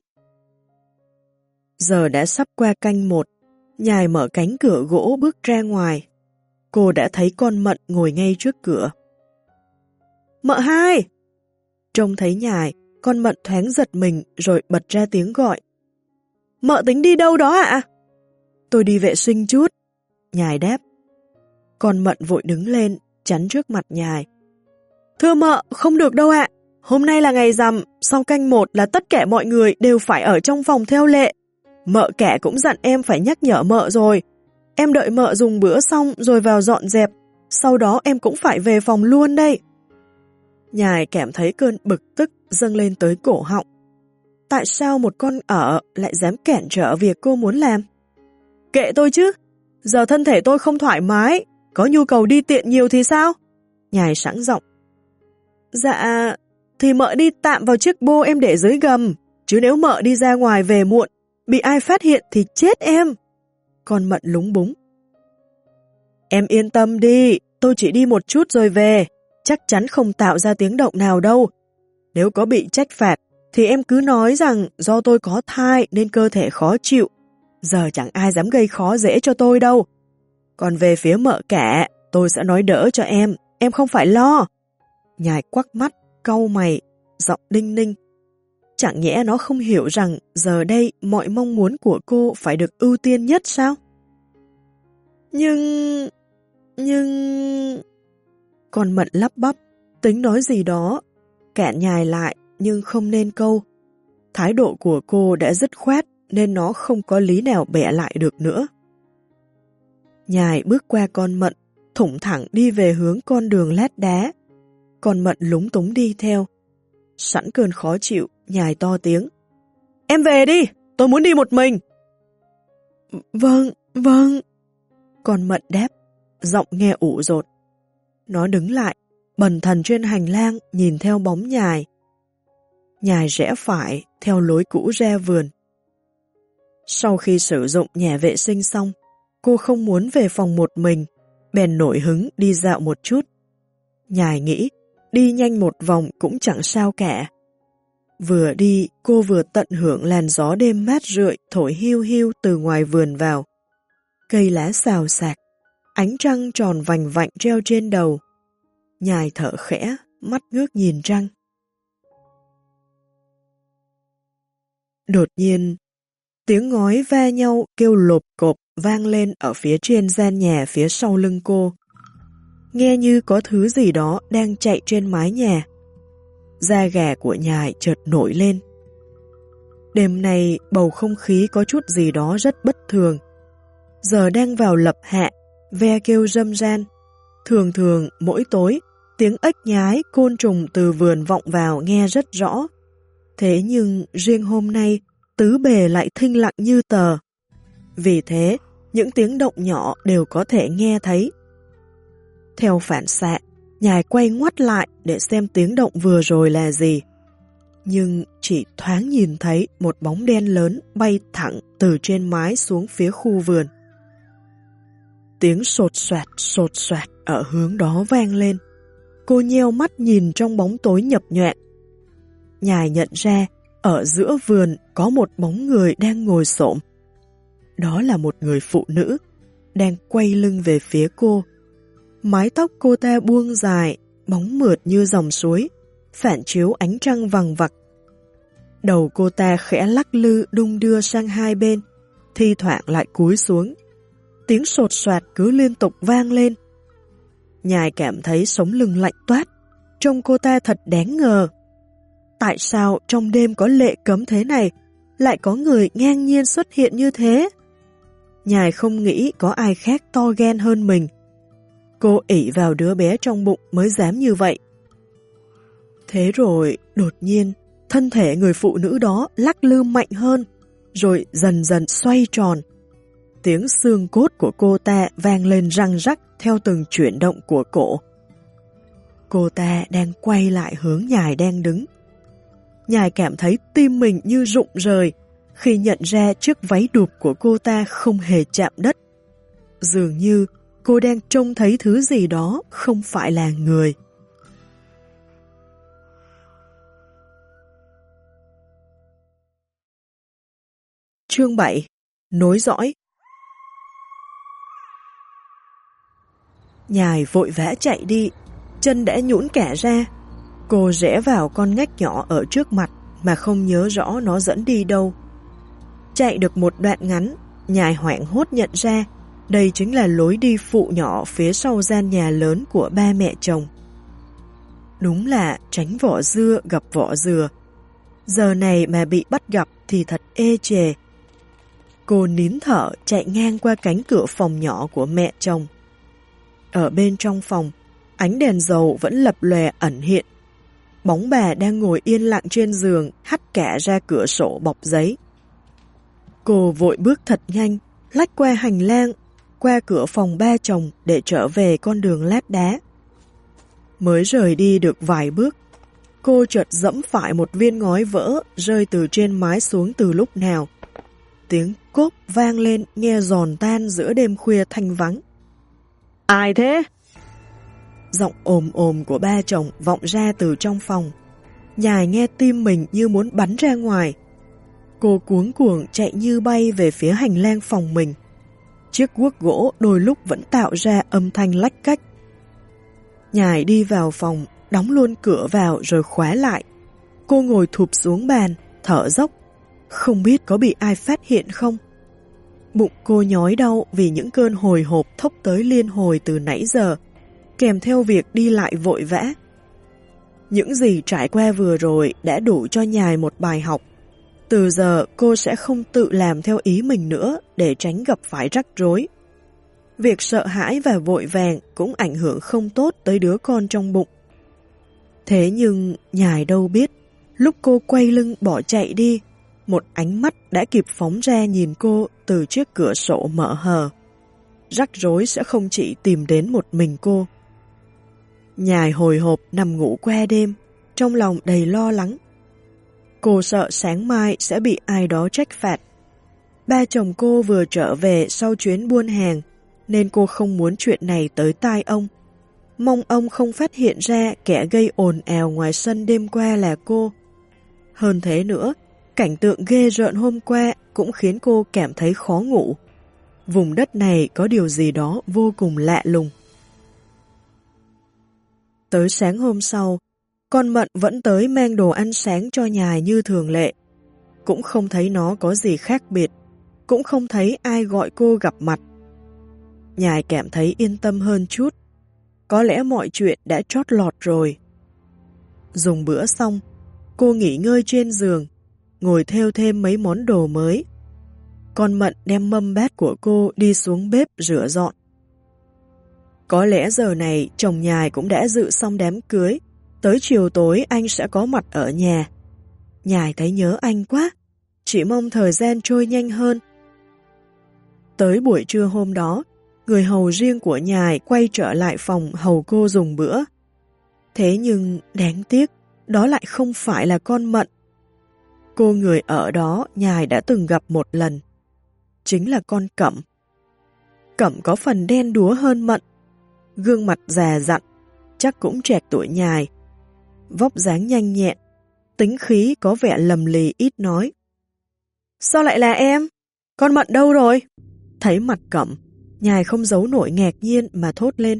[SPEAKER 1] Giờ đã sắp qua canh 1, nhài mở cánh cửa gỗ bước ra ngoài. Cô đã thấy con Mận ngồi ngay trước cửa. Mợ hai! Trông thấy nhài, con Mận thoáng giật mình rồi bật ra tiếng gọi. Mợ tính đi đâu đó ạ? Tôi đi vệ sinh chút. Nhài đáp. Con Mận vội đứng lên, chắn trước mặt nhài. Thưa mợ, không được đâu ạ. Hôm nay là ngày rằm, sau canh 1 là tất cả mọi người đều phải ở trong phòng theo lệ. Mợ cả cũng dặn em phải nhắc nhở mợ rồi. Em đợi mợ dùng bữa xong rồi vào dọn dẹp, sau đó em cũng phải về phòng luôn đây. Nhài cảm thấy cơn bực tức dâng lên tới cổ họng. Tại sao một con ở lại dám cản trở việc cô muốn làm? Kệ tôi chứ, giờ thân thể tôi không thoải mái, có nhu cầu đi tiện nhiều thì sao? Nhài sẵn giọng. Dạ, thì mợ đi tạm vào chiếc bô em để dưới gầm, chứ nếu mợ đi ra ngoài về muộn, bị ai phát hiện thì chết em. Con Mận lúng búng. Em yên tâm đi, tôi chỉ đi một chút rồi về, chắc chắn không tạo ra tiếng động nào đâu. Nếu có bị trách phạt, thì em cứ nói rằng do tôi có thai nên cơ thể khó chịu. Giờ chẳng ai dám gây khó dễ cho tôi đâu. Còn về phía mợ cả, tôi sẽ nói đỡ cho em không phải lo. Nhài quắc mắt, cau mày, giọng đinh ninh. Chẳng nhẽ nó không hiểu rằng giờ đây mọi mong muốn của cô phải được ưu tiên nhất sao? Nhưng... Con Mận lắp bắp, tính nói gì đó, cản nhài lại nhưng không nên câu. Thái độ của cô đã dứt khoát nên nó không có lý nào bẻ lại được nữa. Nhài bước qua con Mận, thủng thẳng đi về hướng con đường lát đá. Con Mận lúng túng đi theo. Sẵn cơn khó chịu, nhài to tiếng. Em về đi, tôi muốn đi một mình. Vâng. Con Mận đáp, giọng nghe ủ dột. Nó đứng lại, bần thần trên hành lang nhìn theo bóng nhài. Nhài rẽ phải theo lối cũ ra vườn. Sau khi sử dụng nhà vệ sinh xong, cô không muốn về phòng một mình, bèn nổi hứng đi dạo một chút. Nhài nghĩ, đi nhanh một vòng cũng chẳng sao cả. Vừa đi, cô vừa tận hưởng làn gió đêm mát rượi thổi hiu hiu từ ngoài vườn vào. Cây lá xào xạc, ánh trăng tròn vành vạnh treo trên đầu. Nhài thở khẽ, mắt ngước nhìn trăng. Đột nhiên, tiếng ngói va nhau kêu lộp cộp vang lên ở phía trên gian nhà phía sau lưng cô. Nghe như có thứ gì đó đang chạy trên mái nhà. Da gà của Nhài chợt nổi lên. Đêm nay bầu không khí có chút gì đó rất bất thường. Giờ đang vào lập hạ, ve kêu râm ran. Thường thường mỗi tối, tiếng ếch nhái côn trùng từ vườn vọng vào nghe rất rõ. Thế nhưng riêng hôm nay, tứ bề lại thinh lặng như tờ. Vì thế, những tiếng động nhỏ đều có thể nghe thấy. Theo phản xạ, Nhài quay ngoắt lại để xem tiếng động vừa rồi là gì. Nhưng chỉ thoáng nhìn thấy một bóng đen lớn bay thẳng từ trên mái xuống phía khu vườn. Tiếng sột soạt ở hướng đó vang lên. Cô nheo mắt nhìn trong bóng tối nhập nhoạng. Nhài nhận ra ở giữa vườn có một bóng người đang ngồi xổm. Đó là một người phụ nữ, đang quay lưng về phía cô. Mái tóc cô ta buông dài, bóng mượt như dòng suối, phản chiếu ánh trăng vằng vặc. Đầu cô ta khẽ lắc lư đung đưa sang hai bên, thi thoảng lại cúi xuống. Tiếng sột soạt cứ liên tục vang lên. Nhài cảm thấy sống lưng lạnh toát, trông cô ta thật đáng ngờ. Tại sao trong đêm có lệ cấm thế này, lại có người ngang nhiên xuất hiện như thế? Nhài không nghĩ có ai khác to gan hơn mình. Cô ỷ vào đứa bé trong bụng mới dám như vậy. Thế rồi, đột nhiên, thân thể người phụ nữ đó lắc lư mạnh hơn, rồi dần dần xoay tròn. Tiếng xương cốt của cô ta vang lên răng rắc theo từng chuyển động của cổ. Cô ta đang quay lại hướng Nhài đang đứng. Nhài cảm thấy tim mình như rụng rời khi nhận ra chiếc váy đùp của cô ta không hề chạm đất. Dường như cô đang trông thấy thứ gì đó không phải là người. Chương 7. Nối dõi. Nhài vội vã chạy đi, chân đã nhũn cả ra. Cô rẽ vào con ngách nhỏ ở trước mặt mà không nhớ rõ nó dẫn đi đâu. Chạy được một đoạn ngắn, Nhài hoảng hốt nhận ra đây chính là lối đi phụ nhỏ phía sau gian nhà lớn của ba mẹ chồng. Đúng là tránh vỏ dưa gặp vỏ dừa. Giờ này mà bị bắt gặp thì thật ê chề. Cô nín thở chạy ngang qua cánh cửa phòng nhỏ của mẹ chồng. Ở bên trong phòng, ánh đèn dầu vẫn lập lòe ẩn hiện. Bóng bà đang ngồi yên lặng trên giường, hắt cả ra cửa sổ bọc giấy. Cô vội bước thật nhanh, lách qua hành lang, qua cửa phòng ba chồng để trở về con đường lát đá. Mới rời đi được vài bước, cô chợt dẫm phải một viên ngói vỡ rơi từ trên mái xuống từ lúc nào. Tiếng cốp vang lên nghe giòn tan giữa đêm khuya thanh vắng. Ai thế? Giọng ồm ồm của ba chồng vọng ra từ trong phòng. Nhài nghe tim mình như muốn bắn ra ngoài. Cô cuống cuồng chạy như bay về phía hành lang phòng mình. Chiếc guốc gỗ đôi lúc vẫn tạo ra âm thanh lách cách. Nhài đi vào phòng, đóng luôn cửa vào rồi khóa lại. Cô ngồi thụp xuống bàn, thở dốc. Không biết có bị ai phát hiện không? Bụng cô nhói đau vì những cơn hồi hộp thốc tới liên hồi từ nãy giờ, kèm theo việc đi lại vội vã. Những gì trải qua vừa rồi đã đủ cho Nhài một bài học. Từ giờ cô sẽ không tự làm theo ý mình nữa để tránh gặp phải rắc rối. Việc sợ hãi và vội vàng cũng ảnh hưởng không tốt tới đứa con trong bụng. Thế nhưng Nhài đâu biết, lúc cô quay lưng bỏ chạy đi, một ánh mắt đã kịp phóng ra nhìn cô từ chiếc cửa sổ mở hờ. Rắc rối sẽ không chỉ tìm đến một mình cô. Nhài hồi hộp nằm ngủ qua đêm, trong lòng đầy lo lắng. Cô sợ sáng mai sẽ bị ai đó trách phạt. Ba chồng cô vừa trở về sau chuyến buôn hàng, nên cô không muốn chuyện này tới tai ông. Mong ông không phát hiện ra kẻ gây ồn ào ngoài sân đêm qua là cô. Hơn thế nữa, cảnh tượng ghê rợn hôm qua cũng khiến cô cảm thấy khó ngủ. Vùng đất này có điều gì đó vô cùng lạ lùng. Tới sáng hôm sau, con Mận vẫn tới mang đồ ăn sáng cho Nhài như thường lệ. Cũng không thấy nó có gì khác biệt, cũng không thấy ai gọi cô gặp mặt. Nhài cảm thấy yên tâm hơn chút. Có lẽ mọi chuyện đã trót lọt rồi. Dùng bữa xong, cô nghỉ ngơi trên giường, ngồi thêu thêm mấy món đồ mới. Con Mận đem mâm bát của cô đi xuống bếp rửa dọn. Có lẽ giờ này chồng Nhài cũng đã dự xong đám cưới, tới chiều tối anh sẽ có mặt ở nhà. Nhài thấy nhớ anh quá, chỉ mong thời gian trôi nhanh hơn. Tới buổi trưa hôm đó, người hầu riêng của Nhài quay trở lại phòng hầu cô dùng bữa. Thế nhưng đáng tiếc, đó lại không phải là con Mận. Cô người ở đó Nhài đã từng gặp một lần. Chính là con Cẩm. Cẩm có phần đen đúa hơn Mận. Gương mặt già dặn, chắc cũng trạc tuổi Nhài. Vóc dáng nhanh nhẹn, tính khí có vẻ lầm lì ít nói. Sao lại là em? Con Mận đâu rồi? Thấy mặt Cẩm, Nhài không giấu nổi ngạc nhiên mà thốt lên.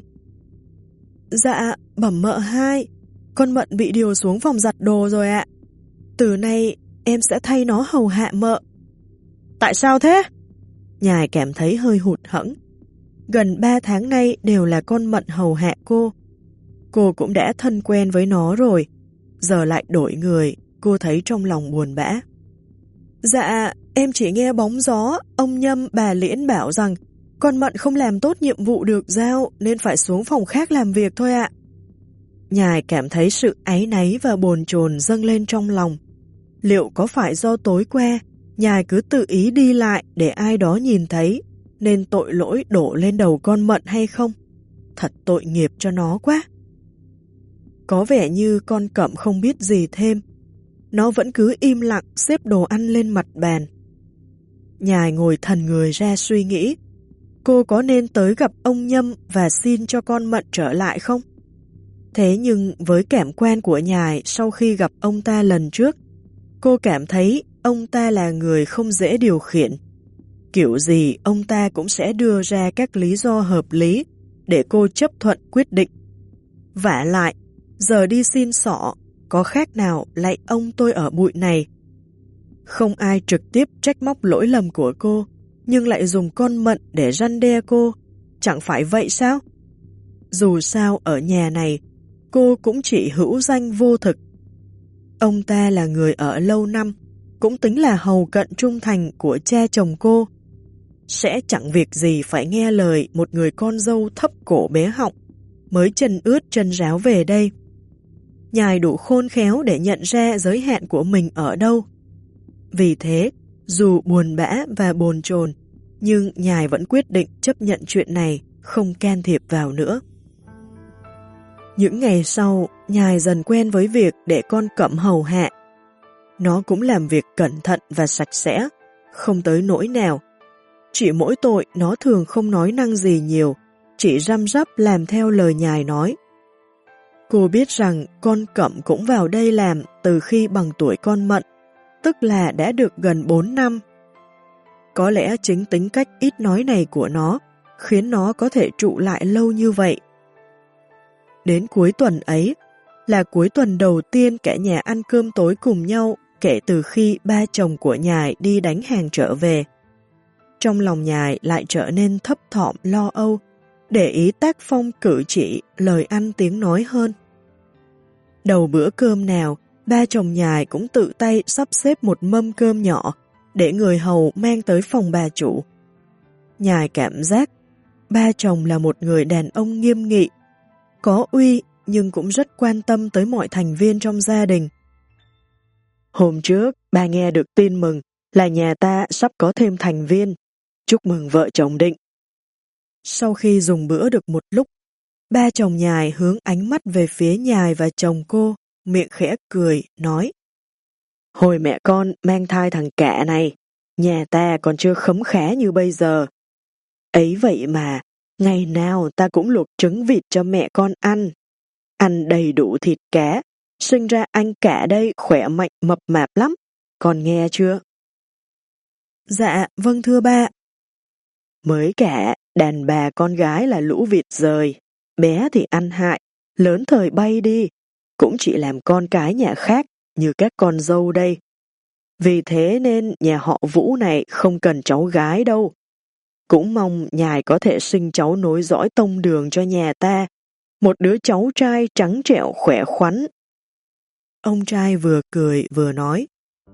[SPEAKER 1] Dạ, bẩm mợ hai, con Mận bị điều xuống phòng giặt đồ rồi ạ. Từ nay em sẽ thay nó hầu hạ mợ. Tại sao thế? Nhài cảm thấy hơi hụt hẫng. Gần 3 tháng nay đều là con Mận hầu hạ cô. Cô cũng đã thân quen với nó rồi. Giờ lại đổi người, cô thấy trong lòng buồn bã. Dạ, em chỉ nghe bóng gió, ông Nhâm bà Liễn bảo rằng con Mận không làm tốt nhiệm vụ được giao nên phải xuống phòng khác làm việc thôi ạ. Nhài cảm thấy sự áy náy và bồn chồn dâng lên trong lòng. Liệu có phải do tối qua, Nhài cứ tự ý đi lại để ai đó nhìn thấy, nên tội lỗi đổ lên đầu con Mận hay không? Thật tội nghiệp cho nó quá. Có vẻ như con Cẩm không biết gì thêm. Nó vẫn cứ im lặng xếp đồ ăn lên mặt bàn. Nhài ngồi thần người ra suy nghĩ. Cô có nên tới gặp ông Nhâm và xin cho con Mận trở lại không? Thế nhưng với cảm quan của Nhài sau khi gặp ông ta lần trước, cô cảm thấy ông ta là người không dễ điều khiển. Kiểu gì ông ta cũng sẽ đưa ra các lý do hợp lý để cô chấp thuận quyết định. Vả lại, giờ đi xin xỏ, có khác nào lại ông tôi ở bụi này. Không ai trực tiếp trách móc lỗi lầm của cô, nhưng lại dùng con Mận để răn đe cô, chẳng phải vậy sao? Dù sao ở nhà này, cô cũng chỉ hữu danh vô thực. Ông ta là người ở lâu năm, cũng tính là hầu cận trung thành của cha chồng cô. Sẽ chẳng việc gì phải nghe lời một người con dâu thấp cổ bé họng, mới chân ướt chân ráo về đây. Nhài đủ khôn khéo để nhận ra giới hạn của mình ở đâu. Vì thế, dù buồn bã và bồn chồn, nhưng Nhài vẫn quyết định chấp nhận chuyện này, không can thiệp vào nữa. Những ngày sau, Nhài dần quen với việc để con Cẩm hầu hạ. Nó cũng làm việc cẩn thận và sạch sẽ, không tới nỗi nào. Chỉ mỗi tội nó thường không nói năng gì nhiều, chỉ răm rắp làm theo lời Nhài nói. Cô biết rằng con Cẩm cũng vào đây làm từ khi bằng tuổi con Mận, tức là đã được gần 4 năm. Có lẽ chính tính cách ít nói này của nó khiến nó có thể trụ lại lâu như vậy. Đến cuối tuần ấy, là cuối tuần đầu tiên cả nhà ăn cơm tối cùng nhau kể từ khi ba chồng của Nhài đi đánh hàng trở về. Trong lòng Nhài lại trở nên thấp thỏm lo âu, để ý tác phong cử chỉ, lời ăn tiếng nói hơn. Đầu bữa cơm nào, ba chồng Nhài cũng tự tay sắp xếp một mâm cơm nhỏ để người hầu mang tới phòng bà chủ. Nhài cảm giác ba chồng là một người đàn ông nghiêm nghị, có uy nhưng cũng rất quan tâm tới mọi thành viên trong gia đình. Hôm trước, bà nghe được tin mừng là nhà ta sắp có thêm thành viên. Chúc mừng vợ chồng Định. Sau khi dùng bữa được một lúc, ba chồng Nhài hướng ánh mắt về phía Nhài và chồng cô, miệng khẽ cười, nói:
[SPEAKER 2] Hồi mẹ con mang thai thằng cả này, nhà ta còn chưa khấm khá như bây giờ. Ấy vậy mà, ngày nào ta cũng luộc trứng vịt cho mẹ con ăn. Ăn đầy đủ thịt cá, sinh ra anh cả đây khỏe mạnh mập mạp lắm, con nghe chưa?
[SPEAKER 1] Dạ, vâng thưa ba.
[SPEAKER 2] Mới cả, đàn bà con gái là lũ vịt rời, bé thì ăn hại, lớn thời bay đi, cũng chỉ làm con cái nhà khác như các con dâu đây. Vì thế nên nhà họ Vũ này không cần cháu gái đâu. Cũng mong nhài có thể sinh cháu nối dõi tông đường cho nhà ta, một đứa cháu trai trắng trẻo khỏe khoắn.
[SPEAKER 1] Ông trai vừa cười vừa nói.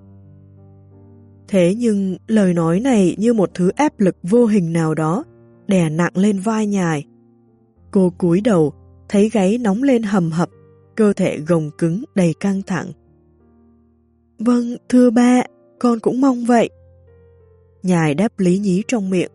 [SPEAKER 1] Thế nhưng lời nói này như một thứ áp lực vô hình nào đó, đè nặng lên vai nhài. Cô cúi đầu, thấy gáy nóng lên hầm hập, cơ thể gồng cứng đầy căng thẳng. Vâng, thưa ba, con cũng mong vậy. Nhài đáp lý nhí trong miệng.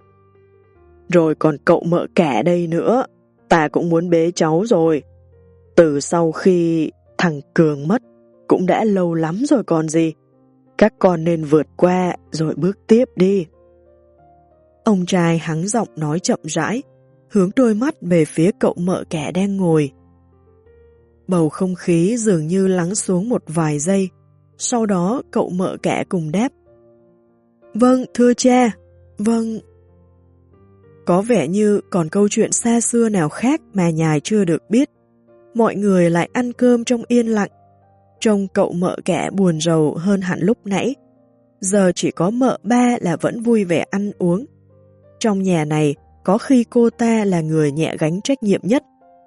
[SPEAKER 2] Rồi còn cậu mợ cả đây nữa, ta cũng muốn bế cháu rồi. Từ sau khi thằng Cường mất, cũng đã lâu lắm rồi còn gì. Các con nên vượt qua rồi bước tiếp đi.
[SPEAKER 1] Ông trai hắng giọng nói chậm rãi, hướng đôi mắt về phía cậu mợ cả đang ngồi. Bầu không khí dường như lắng xuống một vài giây, sau đó cậu mợ cả cùng đáp. Vâng, thưa cha, vâng. Có vẻ như còn câu chuyện xa xưa nào khác mà nhài chưa được biết. Mọi người lại ăn cơm trong yên lặng. Trông cậu mợ cả buồn rầu hơn hẳn lúc nãy. Giờ chỉ có mợ ba là vẫn vui vẻ ăn uống. Trong nhà này, có khi cô ta là người nhẹ gánh trách nhiệm nhất.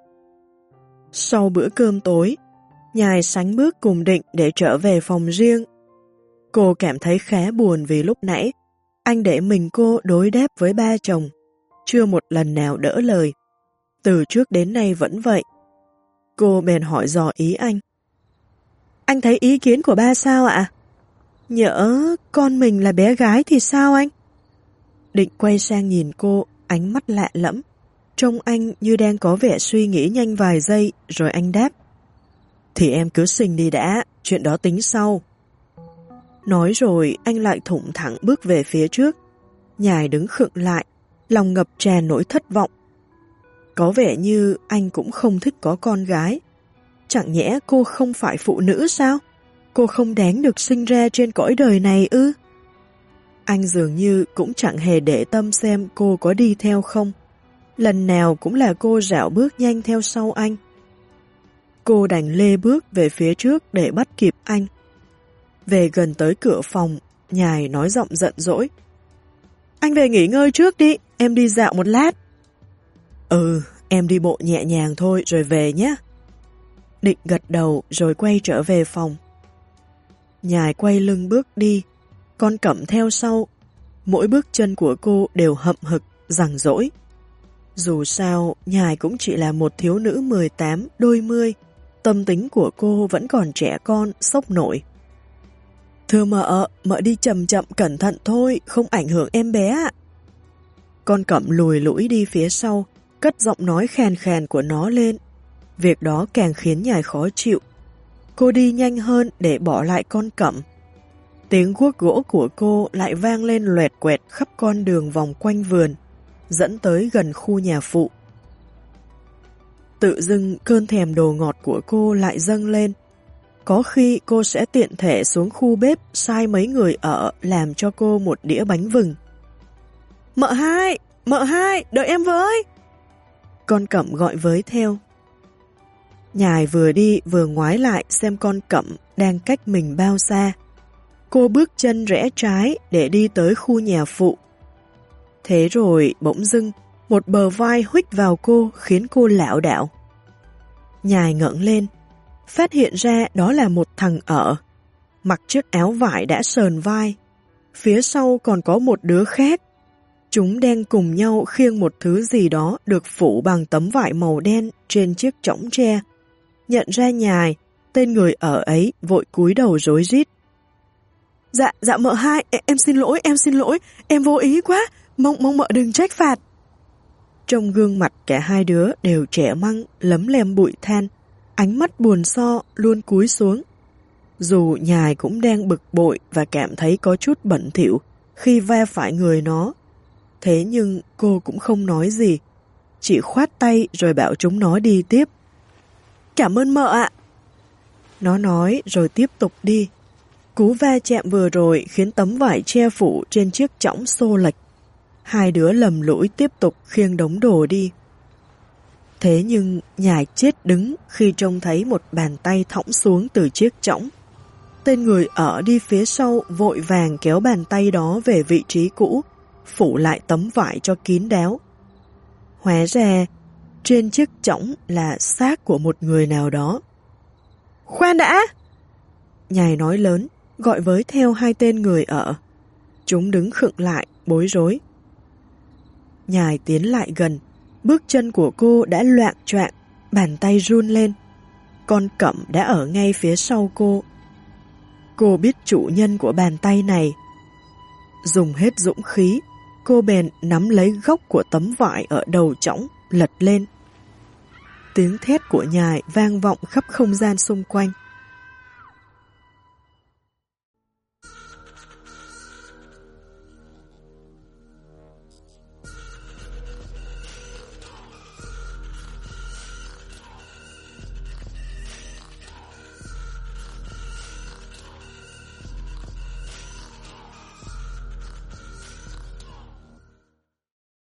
[SPEAKER 1] Sau bữa cơm tối, nhài sánh bước cùng Định để trở về phòng riêng. Cô cảm thấy khá buồn vì lúc nãy, anh để mình cô đối đáp với ba chồng, chưa một lần nào đỡ lời. Từ trước đến nay vẫn vậy. Cô bèn hỏi dò ý anh. Anh thấy ý kiến của ba sao ạ? Nhỡ con mình là bé gái thì sao anh? Định quay sang nhìn cô, ánh mắt lạ lẫm. Trông anh như đang có vẻ suy nghĩ nhanh vài giây, rồi anh đáp. Thì em cứ sinh đi đã, chuyện đó tính sau. Nói rồi anh lại thủng thẳng bước về phía trước. Nhài đứng khựng lại, lòng ngập tràn nỗi thất vọng. Có vẻ như anh cũng không thích có con gái. Chẳng nhẽ cô không phải phụ nữ sao? Cô không đáng được sinh ra trên cõi đời này ư? Anh dường như cũng chẳng hề để tâm xem cô có đi theo không. Lần nào cũng là cô rảo bước nhanh theo sau anh. Cô đành lê bước về phía trước để bắt kịp anh. Về gần tới cửa phòng, nhài nói giọng giận dỗi. Anh về nghỉ ngơi trước đi, em đi dạo một lát. Ừ, em đi bộ nhẹ nhàng thôi rồi về nhé. Định gật đầu rồi quay trở về phòng. Nhài quay lưng bước đi, con Cẩm theo sau. Mỗi bước chân của cô đều hậm hực, giằng dỗi. Dù sao, Nhài cũng chỉ là một thiếu nữ 18, đôi mươi. Tâm tính của cô vẫn còn trẻ con, sốc nổi. Thưa mợ đi chậm chậm cẩn thận thôi, không ảnh hưởng em bé ạ. Con Cẩm lùi lũi đi phía sau, cất giọng nói khàn khàn của nó lên. Việc đó càng khiến Nhài khó chịu. Cô đi nhanh hơn để bỏ lại con Cẩm. Tiếng guốc gỗ của cô lại vang lên loẹt quẹt khắp con đường vòng quanh vườn, dẫn tới gần khu nhà phụ. Tự dưng cơn thèm đồ ngọt của cô lại dâng lên. Có khi cô sẽ tiện thể xuống khu bếp sai mấy người ở làm cho cô một đĩa bánh vừng. Mợ hai, đợi em với! Con Cẩm gọi với theo. Nhài vừa đi vừa ngoái lại xem con Cẩm đang cách mình bao xa. Cô bước chân rẽ trái để đi tới khu nhà phụ. Thế rồi bỗng dưng, một bờ vai huých vào cô khiến cô lảo đảo. Nhài ngẩng lên, phát hiện ra đó là một thằng ở, mặc chiếc áo vải đã sờn vai. Phía sau còn có một đứa khác. Chúng đang cùng nhau khiêng một thứ gì đó được phủ bằng tấm vải màu đen trên chiếc chõng tre. Nhận ra Nhài, tên người ở ấy vội cúi đầu rối rít. Dạ mợ hai, em xin lỗi, em vô ý quá, mong mợ đừng trách phạt. Trong gương mặt cả hai đứa đều trẻ măng, lấm lem bụi than, ánh mắt buồn so luôn cúi xuống. Dù nhài cũng đang bực bội và cảm thấy có chút bẩn thỉu khi va phải người nó, thế nhưng cô cũng không nói gì, chỉ khoát tay rồi bảo chúng nó đi tiếp. Cảm ơn mợ ạ. Nó nói rồi tiếp tục đi. Cú va chạm vừa rồi khiến tấm vải che phủ trên chiếc chõng xô lệch. Hai đứa lầm lũi tiếp tục khiêng đống đồ đi. Thế nhưng nhài chết đứng khi trông thấy một bàn tay thõng xuống từ chiếc chõng. Tên người ở đi phía sau vội vàng kéo bàn tay đó về vị trí cũ, phủ lại tấm vải cho kín đáo. Hóa ra, trên chiếc chõng là xác của một người nào đó. Khoan đã! Nhài nói lớn, gọi với theo hai tên người ở. Chúng đứng khựng lại, bối rối. Nhài tiến lại gần, bước chân của cô đã loạng choạng, bàn tay run lên. Con cẩm đã ở ngay phía sau cô. Cô biết chủ nhân của bàn tay này. Dùng hết dũng khí, cô bèn nắm lấy góc của tấm vải ở đầu chõng, lật lên. Tiếng thét của nhài vang vọng khắp không gian xung quanh.